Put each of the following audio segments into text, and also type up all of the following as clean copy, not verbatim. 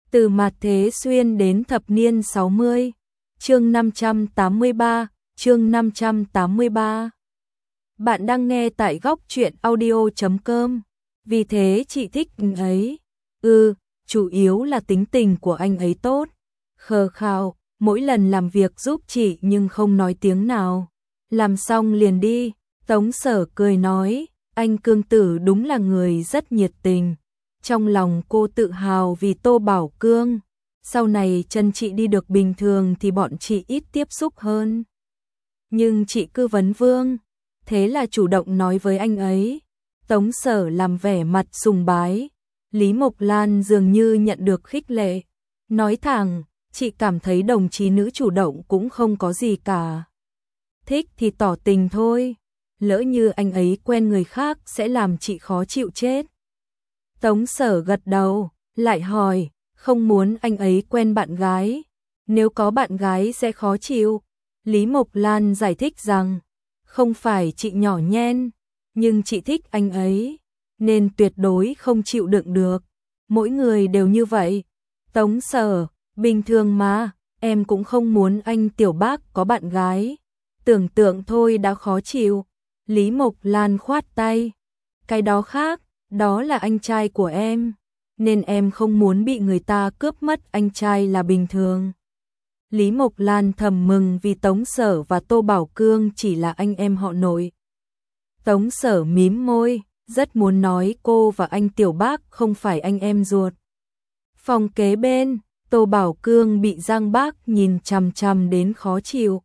Từ mạt thế xuyên đến thập niên 60. Chương 583, chương 583. Bạn đang nghe tại góc truyện audio.com. Vì thế chị thích anh ấy. Chủ yếu là tính tình của anh ấy tốt. Khờ khào, mỗi lần làm việc giúp chị nhưng không nói tiếng nào. Làm xong liền đi. Tống Sở cười nói, anh Cương Tử đúng là người rất nhiệt tình. Trong lòng cô tự hào vì Tô Bảo Cương. Sau này chân chị đi được bình thường thì bọn chị ít tiếp xúc hơn. Nhưng chị cứ vấn vương, thế là chủ động nói với anh ấy. Tống Sở làm vẻ mặt sùng bái. Lý Mộc Lan dường như nhận được khích lệ. Nói thẳng, chị cảm thấy đồng chí nữ chủ động cũng không có gì cả. Thích thì tỏ tình thôi. Lỡ như anh ấy quen người khác sẽ làm chị khó chịu chết. Tống Sở gật đầu, lại hỏi, không muốn anh ấy quen bạn gái. Nếu có bạn gái sẽ khó chịu. Lý Mộc Lan giải thích rằng, không phải chị nhỏ nhen, nhưng chị thích anh ấy, nên tuyệt đối không chịu đựng được. Mỗi người đều như vậy. Tống Sở, bình thường mà, em cũng không muốn anh Tiểu Bác có bạn gái. Tưởng tượng thôi đã khó chịu. Lý Mộc Lan khoát tay. Cái đó khác, đó là anh trai của em, nên em không muốn bị người ta cướp mất anh trai là bình thường. Lý Mộc Lan thầm mừng vì Tống Sở và Tô Bảo Cương chỉ là anh em họ nội. Tống Sở mím môi, rất muốn nói cô và anh Tiểu Bác không phải anh em ruột. Phòng kế bên, Tô Bảo Cương bị Giang Bác nhìn chằm chằm đến khó chịu.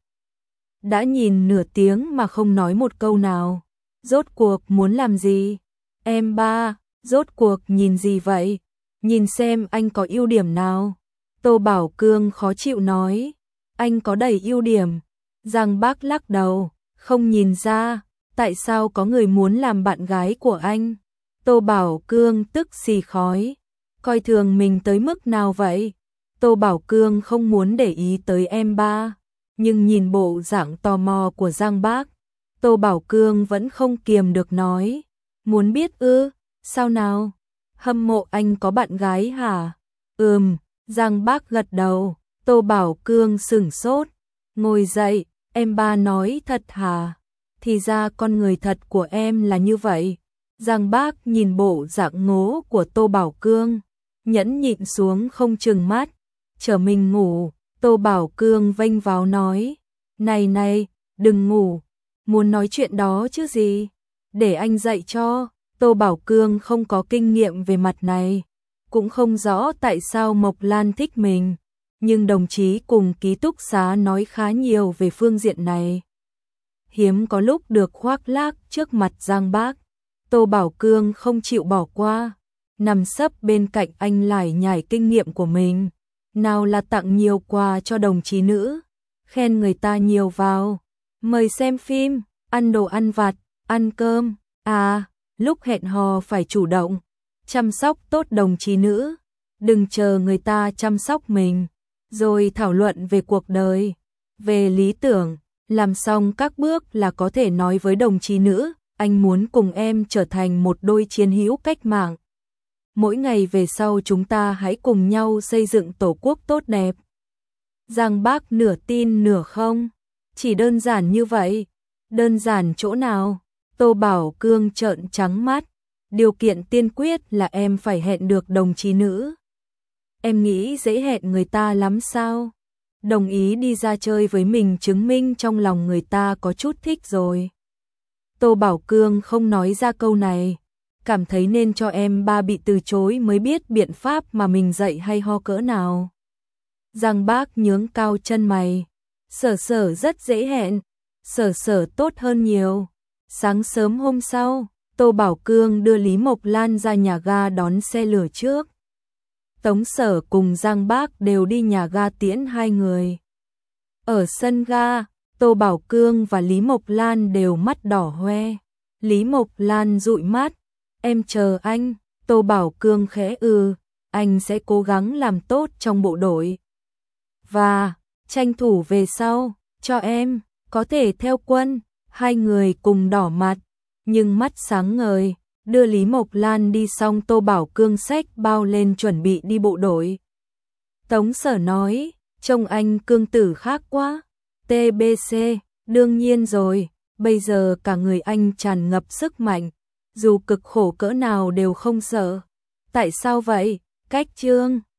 Đã nhìn nửa tiếng mà không nói một câu nào. Rốt cuộc muốn làm gì? Em ba, rốt cuộc nhìn gì vậy? Nhìn xem anh có ưu điểm nào? Tô Bảo Cương khó chịu nói. Anh có đầy ưu điểm. Giang Bác lắc đầu, không nhìn ra. Tại sao có người muốn làm bạn gái của anh? Tô Bảo Cương tức xì khói. Coi thường mình tới mức nào vậy? Tô Bảo Cương không muốn để ý tới em ba. Nhưng nhìn bộ dạng tò mò của Giang Bác, Tô Bảo Cương vẫn không kiềm được nói. Muốn biết ư? Sao nào? Hâm mộ anh có bạn gái hả? Giang Bác gật đầu. Tô Bảo Cương sửng sốt. Ngồi dậy, em ba nói thật hả? Thì ra con người thật của em là như vậy. Giang Bác nhìn bộ dạng ngố của Tô Bảo Cương, nhẫn nhịn xuống không chừng mắt. Chở mình ngủ. Tô Bảo Cương vênh váo nói. Này, đừng ngủ. Muốn nói chuyện đó chứ gì? Để anh dạy cho. Tô Bảo Cương không có kinh nghiệm về mặt này. Cũng không rõ tại sao Mộc Lan thích mình. Nhưng đồng chí cùng ký túc xá nói khá nhiều về phương diện này. Hiếm có lúc được khoác lác trước mặt Giang Bác. Tô Bảo Cương không chịu bỏ qua. Nằm sấp bên cạnh anh lải nhải kinh nghiệm của mình. Nào là tặng nhiều quà cho đồng chí nữ, khen người ta nhiều vào, mời xem phim, ăn đồ ăn vặt, ăn cơm. Lúc hẹn hò phải chủ động, chăm sóc tốt đồng chí nữ, đừng chờ người ta chăm sóc mình, rồi thảo luận về cuộc đời, về lý tưởng, làm xong các bước là có thể nói với đồng chí nữ, anh muốn cùng em trở thành một đôi chiến hữu cách mạng. Mỗi ngày về sau chúng ta hãy cùng nhau xây dựng tổ quốc tốt đẹp. Giang Bác nửa tin nửa không. Chỉ đơn giản như vậy. Đơn giản chỗ nào? Tô Bảo Cương trợn trắng mắt. Điều kiện tiên quyết là em phải hẹn được đồng chí nữ. Em nghĩ dễ hẹn người ta lắm sao? Đồng ý đi ra chơi với mình chứng minh trong lòng người ta có chút thích rồi. Tô Bảo Cương không nói ra câu này. Cảm thấy nên cho em ba bị từ chối mới biết biện pháp mà mình dạy hay ho cỡ nào. Giang Bác nhướng cao chân mày. Sở rất dễ hẹn. Sở tốt hơn nhiều. Sáng sớm hôm sau, Tô Bảo Cương đưa Lý Mộc Lan ra nhà ga đón xe lửa trước. Tống Sở cùng Giang Bác đều đi nhà ga tiễn hai người. Ở sân ga, Tô Bảo Cương và Lý Mộc Lan đều mắt đỏ hoe. Lý Mộc Lan dụi mắt. Em chờ anh. Tô Bảo Cương khẽ anh sẽ cố gắng làm tốt trong bộ đội. Và, tranh thủ về sau, cho em, có thể theo quân. Hai người cùng đỏ mặt, nhưng mắt sáng ngời, đưa Lý Mộc Lan đi xong Tô Bảo Cương xách bao lên chuẩn bị đi bộ đội. Tống Sở nói, trông anh cương tử khác quá. TBC, đương nhiên rồi, bây giờ cả người anh tràn ngập sức mạnh, dù cực khổ cỡ nào đều không sợ. Tại sao vậy? Cách Trương